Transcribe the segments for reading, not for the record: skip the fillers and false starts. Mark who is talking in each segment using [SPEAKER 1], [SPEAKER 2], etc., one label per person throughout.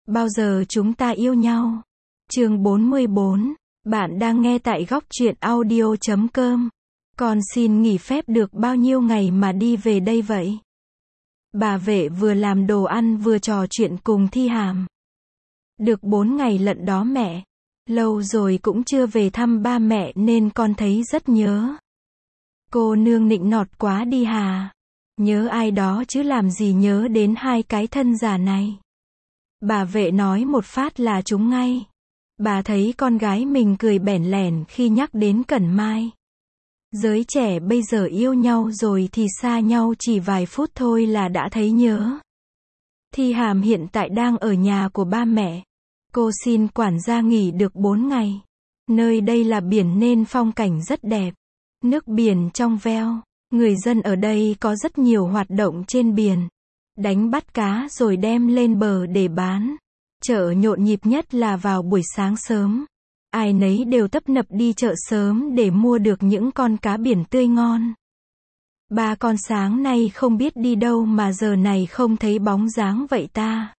[SPEAKER 1] Bao giờ chúng ta yêu nhau? Chương 44. Bạn đang nghe tại góc truyện audio.com. Con xin nghỉ phép được bao nhiêu ngày mà đi về đây vậy? Bà vệ vừa làm đồ ăn vừa trò chuyện cùng Thi Hàm. Được 4 ngày lận đó mẹ. Lâu rồi cũng chưa về thăm ba mẹ nên con thấy rất nhớ. Cô nương nịnh nọt quá đi hà. Nhớ ai đó chứ làm gì nhớ đến hai cái thân già này. Bà vệ nói một phát là trúng ngay. Bà thấy con gái mình cười bẽn lẽn khi nhắc đến Cẩn Mai. Giới trẻ bây giờ yêu nhau rồi thì xa nhau chỉ vài phút thôi là đã thấy nhớ. Thi Hàm hiện tại đang ở nhà của ba mẹ. Cô xin quản gia nghỉ được 4 ngày. Nơi đây là biển nên phong cảnh rất đẹp. Nước biển trong veo. Người dân ở đây có rất nhiều hoạt động trên biển. Đánh bắt cá rồi đem lên bờ để bán. Chợ nhộn nhịp nhất là vào buổi sáng sớm. Ai nấy đều tấp nập đi chợ sớm để mua được những con cá biển tươi ngon. Ba con sáng nay không biết đi đâu mà giờ này không thấy bóng dáng vậy ta.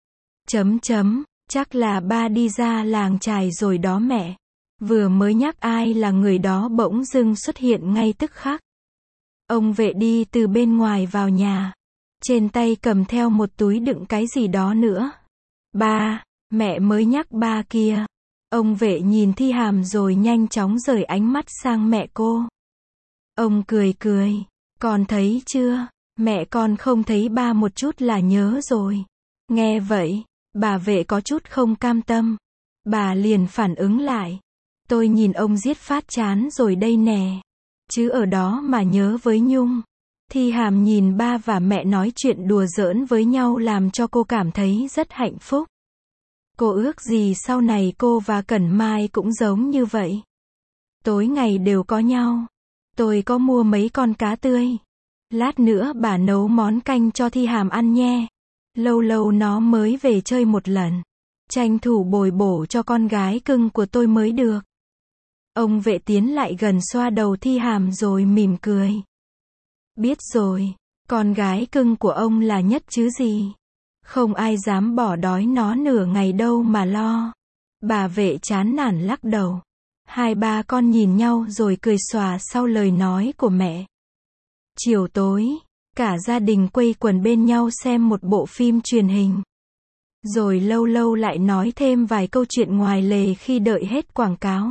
[SPEAKER 1] Chắc là ba đi ra làng chài rồi đó mẹ. Vừa mới nhắc ai là người đó bỗng dưng xuất hiện ngay tức khắc. Ông vệ đi từ bên ngoài vào nhà. Trên tay cầm theo một túi đựng cái gì đó nữa. Ba, mẹ mới nhắc ba kia. Ông vệ nhìn Thi Hàm rồi nhanh chóng rời ánh mắt sang mẹ cô. Ông cười cười. Con thấy chưa? Mẹ con không thấy ba một chút là nhớ rồi. Nghe vậy, bà vệ có chút không cam tâm. Bà liền phản ứng lại. Tôi nhìn ông giết phát chán rồi đây nè. Chứ ở đó mà nhớ với Nhung. Thi Hàm nhìn ba và mẹ nói chuyện đùa giỡn với nhau làm cho cô cảm thấy rất hạnh phúc. Cô ước gì sau này cô và Cẩn Mai cũng giống như vậy. Tối ngày đều có nhau. Tôi có mua mấy con cá tươi. Lát nữa bà nấu món canh cho Thi Hàm ăn nhé. Lâu lâu nó mới về chơi một lần. Tranh thủ bồi bổ cho con gái cưng của tôi mới được. Ông vệ tiến lại gần xoa đầu Thi Hàm rồi mỉm cười. Biết rồi, con gái cưng của ông là nhất chứ gì. Không ai dám bỏ đói nó nửa ngày đâu mà lo. Bà vệ chán nản lắc đầu. Hai ba con nhìn nhau rồi cười xòa sau lời nói của mẹ. Chiều tối, cả gia đình quây quần bên nhau xem một bộ phim truyền hình. Rồi lâu lâu lại nói thêm vài câu chuyện ngoài lề khi đợi hết quảng cáo.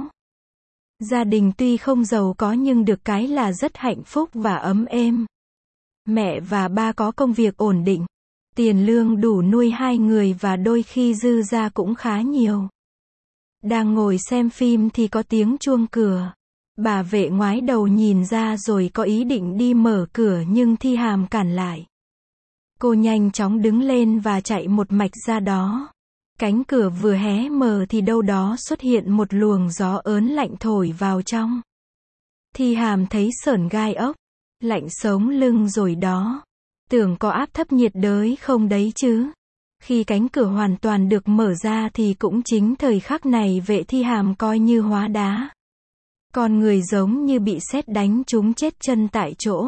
[SPEAKER 1] Gia đình tuy không giàu có nhưng được cái là rất hạnh phúc và ấm êm. Mẹ và ba có công việc ổn định. Tiền lương đủ nuôi hai người và đôi khi dư ra cũng khá nhiều. Đang ngồi xem phim thì có tiếng chuông cửa. Bà vệ ngoái đầu nhìn ra rồi có ý định đi mở cửa nhưng Thi Hàm cản lại. Cô nhanh chóng đứng lên và chạy một mạch ra đó. Cánh cửa vừa hé mở thì đâu đó xuất hiện một luồng gió ớn lạnh thổi vào trong. Thi Hàm thấy sởn gai ốc. Lạnh sống lưng rồi đó. Tưởng có áp thấp nhiệt đới không đấy chứ. Khi cánh cửa hoàn toàn được mở ra thì cũng chính thời khắc này vệ Thi Hàm coi như hóa đá. Con người giống như bị sét đánh trúng chết chân tại chỗ.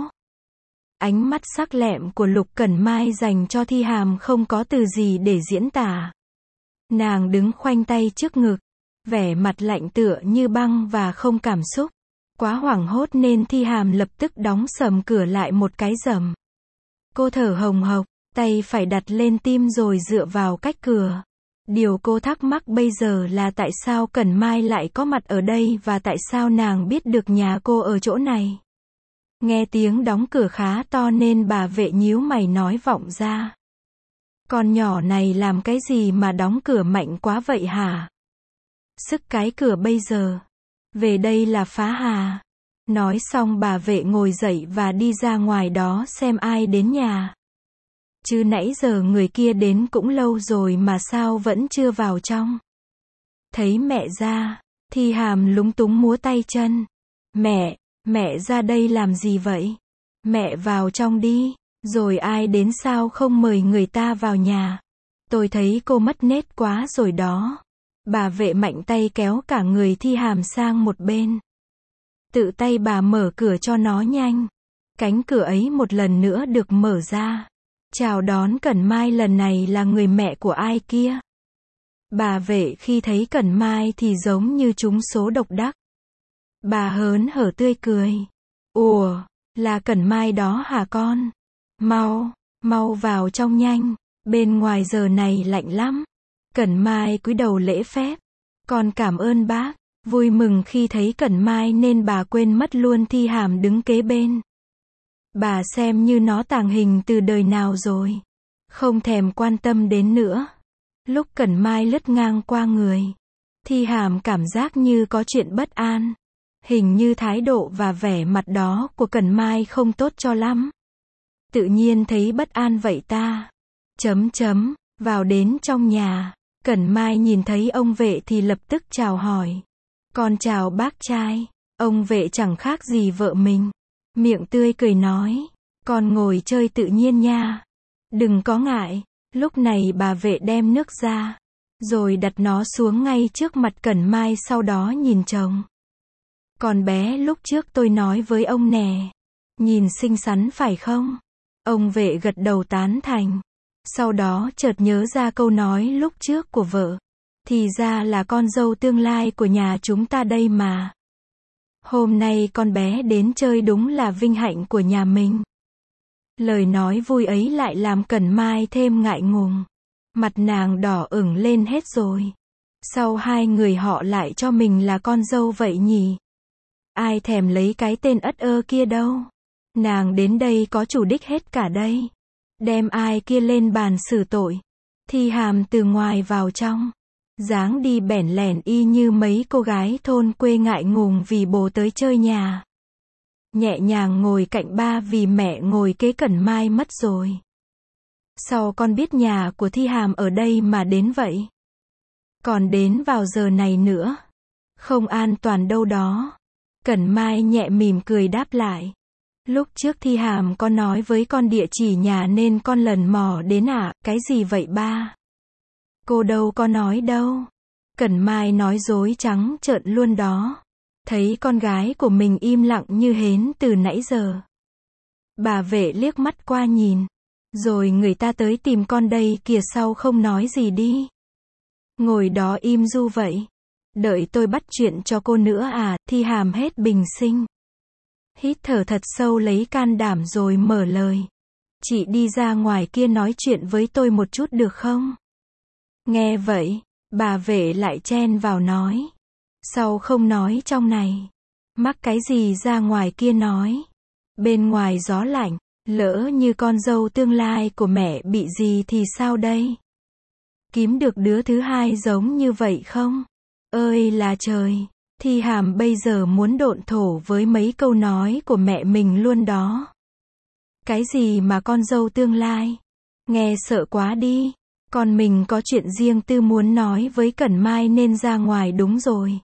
[SPEAKER 1] Ánh mắt sắc lẹm của Lục Cẩn Mai dành cho Thi Hàm không có từ gì để diễn tả. Nàng đứng khoanh tay trước ngực. Vẻ mặt lạnh tựa như băng và không cảm xúc. Quá hoảng hốt nên Thi Hàm lập tức đóng sầm cửa lại một cái rầm. Cô thở hồng hộc, tay phải đặt lên tim rồi dựa vào cách cửa. Điều cô thắc mắc bây giờ là tại sao Cẩn Mai lại có mặt ở đây và tại sao nàng biết được nhà cô ở chỗ này. Nghe tiếng đóng cửa khá to nên bà vệ nhíu mày nói vọng ra. Con nhỏ này làm cái gì mà đóng cửa mạnh quá vậy hả? Sức cái cửa bây giờ. Về đây là phá hà. Nói xong bà vệ ngồi dậy và đi ra ngoài đó xem ai đến nhà. Chứ nãy giờ người kia đến cũng lâu rồi mà sao vẫn chưa vào trong. Thấy mẹ ra, Thi Hàm lúng túng múa tay chân. Mẹ ra đây làm gì vậy? Mẹ vào trong đi, rồi ai đến sao không mời người ta vào nhà. Tôi thấy cô mất nết quá rồi đó. Bà vệ mạnh tay kéo cả người Thi Hàm sang một bên. Tự tay bà mở cửa cho nó nhanh. Cánh cửa ấy một lần nữa được mở ra. Chào đón Cẩn Mai lần này là người mẹ của ai kia. Bà Vệ khi thấy Cẩn Mai thì giống như trúng số độc đắc. Bà hớn hở tươi cười. Ủa, là Cẩn Mai đó hả con? Mau, mau vào trong nhanh, bên ngoài giờ này lạnh lắm. Cẩn Mai cúi đầu lễ phép. Con cảm ơn bác. Vui mừng khi thấy Cẩn Mai nên bà quên mất luôn Thi Hàm đứng kế bên. Bà xem như nó tàng hình từ đời nào rồi. Không thèm quan tâm đến nữa. Lúc Cẩn Mai lướt ngang qua người, Thi Hàm cảm giác như có chuyện bất an. Hình như thái độ và vẻ mặt đó của Cẩn Mai không tốt cho lắm. Tự nhiên thấy bất an vậy ta. Vào đến trong nhà, Cẩn Mai nhìn thấy ông Vệ thì lập tức chào hỏi. Con chào bác trai. Ông Vệ chẳng khác gì vợ mình. Miệng tươi cười nói. Con ngồi chơi tự nhiên nha. Đừng có ngại. Lúc này bà Vệ đem nước ra, rồi đặt nó xuống ngay trước mặt Cẩn Mai, sau đó nhìn chồng. Con bé lúc trước tôi nói với ông nè. Nhìn xinh xắn phải không? Ông Vệ gật đầu tán thành. Sau đó chợt nhớ ra câu nói lúc trước của vợ. Thì ra là con dâu tương lai của nhà chúng ta đây mà. Hôm nay con bé đến chơi đúng là vinh hạnh của nhà mình. Lời nói vui ấy lại làm Cẩn Mai thêm ngại ngùng. Mặt nàng đỏ ửng lên hết rồi. Sao hai người họ lại cho mình là con dâu vậy nhỉ? Ai thèm lấy cái tên ất ơ kia đâu. Nàng đến đây có chủ đích hết cả đây. Đem ai kia lên bàn xử tội. Thi Hàm từ ngoài vào trong. Dáng đi bẽn lẽn y như mấy cô gái thôn quê ngại ngùng vì bố tới chơi nhà. Nhẹ nhàng ngồi cạnh ba vì mẹ ngồi kế Cẩn Mai mất rồi. Sao con biết nhà của Thi Hàm ở đây mà đến vậy? Còn đến vào giờ này nữa. Không an toàn đâu đó. Cẩn Mai nhẹ mỉm cười đáp lại. Lúc trước Thi Hàm có nói với con địa chỉ nhà nên con lần mò đến à? Cái gì vậy ba? Cô đâu có nói đâu. Cẩn Mai nói dối trắng trợn luôn đó. Thấy con gái của mình im lặng như hến từ nãy giờ. Bà Vệ liếc mắt qua nhìn. Rồi người ta tới tìm con đây kìa, sau không nói gì đi. Ngồi đó im du vậy. Đợi tôi bắt chuyện cho cô nữa à? Thi Hàm hết bình sinh. Hít thở thật sâu lấy can đảm rồi mở lời. Chị đi ra ngoài kia nói chuyện với tôi một chút được không? Nghe vậy, bà Vệ lại chen vào nói. Sao không nói trong này? Mắc cái gì ra ngoài kia nói? Bên ngoài gió lạnh, lỡ như con dâu tương lai của mẹ bị gì thì sao đây? Kiếm được đứa thứ hai giống như vậy không? Ơi là trời, Thi Hàm bây giờ muốn độn thổ với mấy câu nói của mẹ mình luôn đó. Cái gì mà con dâu tương lai? Nghe sợ quá đi. Con mình có chuyện riêng tư muốn nói với Cẩn Mai nên ra ngoài đúng rồi.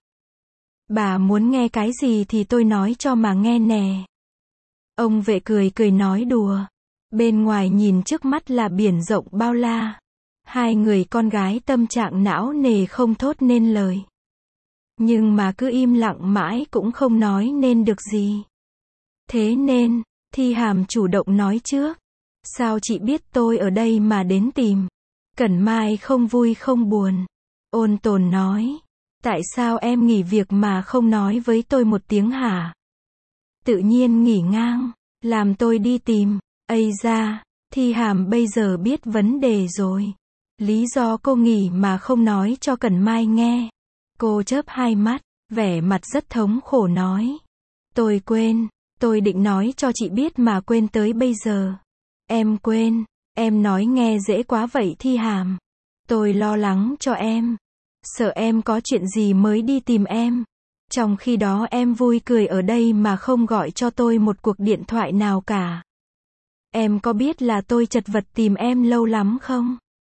[SPEAKER 1] Bà muốn nghe cái gì thì tôi nói cho mà nghe nè. Ông Vệ cười cười nói đùa. Bên ngoài nhìn trước mắt là biển rộng bao la. Hai người con gái tâm trạng não nề không thốt nên lời. Nhưng mà cứ im lặng mãi cũng không nói nên được gì. Thế nên, Thi Hàm chủ động nói trước. Sao chị biết tôi ở đây mà đến tìm? Cẩn Mai không vui không buồn. Ôn tồn nói. Tại sao em nghỉ việc mà không nói với tôi một tiếng hả? Tự nhiên nghỉ ngang, làm tôi đi tìm. Ây da, Thi Hàm bây giờ biết vấn đề rồi. Lý do cô nghỉ mà không nói cho Cẩn Mai nghe. Cô chớp hai mắt, vẻ mặt rất thống khổ nói. Tôi quên, tôi định nói cho chị biết mà quên tới bây giờ. Em quên, em nói nghe dễ quá vậy Thi Hàm. Tôi lo lắng cho em. Sợ em có chuyện gì mới đi tìm em. Trong khi đó em vui cười ở đây mà không gọi cho tôi một cuộc điện thoại nào cả. Em có biết là tôi chật vật tìm em lâu lắm không?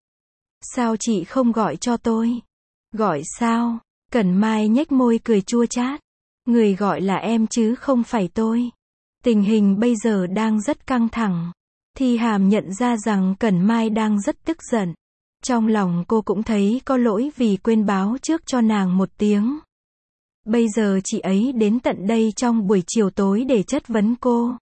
[SPEAKER 1] Sao chị không gọi cho tôi? Gọi sao? Cẩn Mai nhếch môi cười chua chát. Người gọi là em chứ không phải tôi. Tình hình bây giờ đang rất căng thẳng. Thi Hàm nhận ra rằng Cẩn Mai đang rất tức giận. Trong lòng cô cũng thấy có lỗi vì quên báo trước cho nàng một tiếng. Bây giờ chị ấy đến tận đây trong buổi chiều tối để chất vấn cô.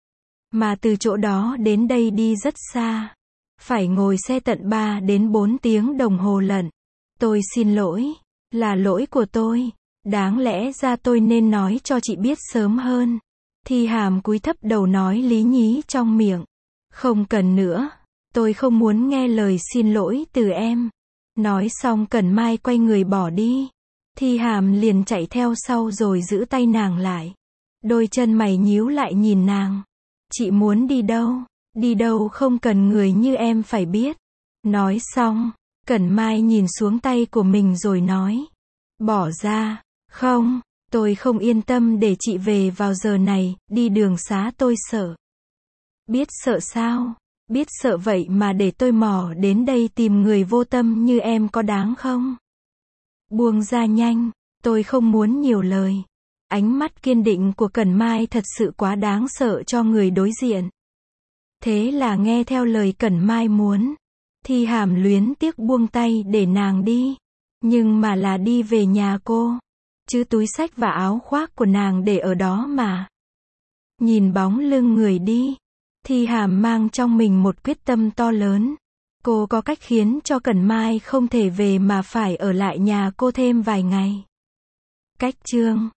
[SPEAKER 1] Mà từ chỗ đó đến đây đi rất xa. Phải ngồi xe tận 3 đến 4 tiếng đồng hồ lận. Tôi xin lỗi, là lỗi của tôi. Đáng lẽ ra tôi nên nói cho chị biết sớm hơn. Thi Hàm cúi thấp đầu nói lý nhí trong miệng. Không cần nữa, tôi không muốn nghe lời xin lỗi từ em. Nói xong Cẩn Mai quay người bỏ đi. Thi Hàm liền chạy theo sau rồi giữ tay nàng lại. Đôi chân mày nhíu lại nhìn nàng. Chị muốn đi đâu? Đi đâu không cần người như em phải biết. Nói xong, Cẩn Mai nhìn xuống tay của mình rồi nói. Bỏ ra. Không, tôi không yên tâm để chị về vào giờ này, đi đường xá tôi sợ. Biết sợ sao? Biết sợ vậy mà để tôi mò đến đây tìm người vô tâm như em có đáng không? Buông ra nhanh, tôi không muốn nhiều lời. Ánh mắt kiên định của Cẩn Mai thật sự quá đáng sợ cho người đối diện. Thế là nghe theo lời Cẩn Mai muốn. Thi Hàm luyến tiếc buông tay để nàng đi. Nhưng mà là đi về nhà cô. Chứ túi xách và áo khoác của nàng để ở đó mà. Nhìn bóng lưng người đi. Thi Hàm mang trong mình một quyết tâm to lớn. Cô có cách khiến cho Cẩn Mai không thể về mà phải ở lại nhà cô thêm vài ngày. Cách chương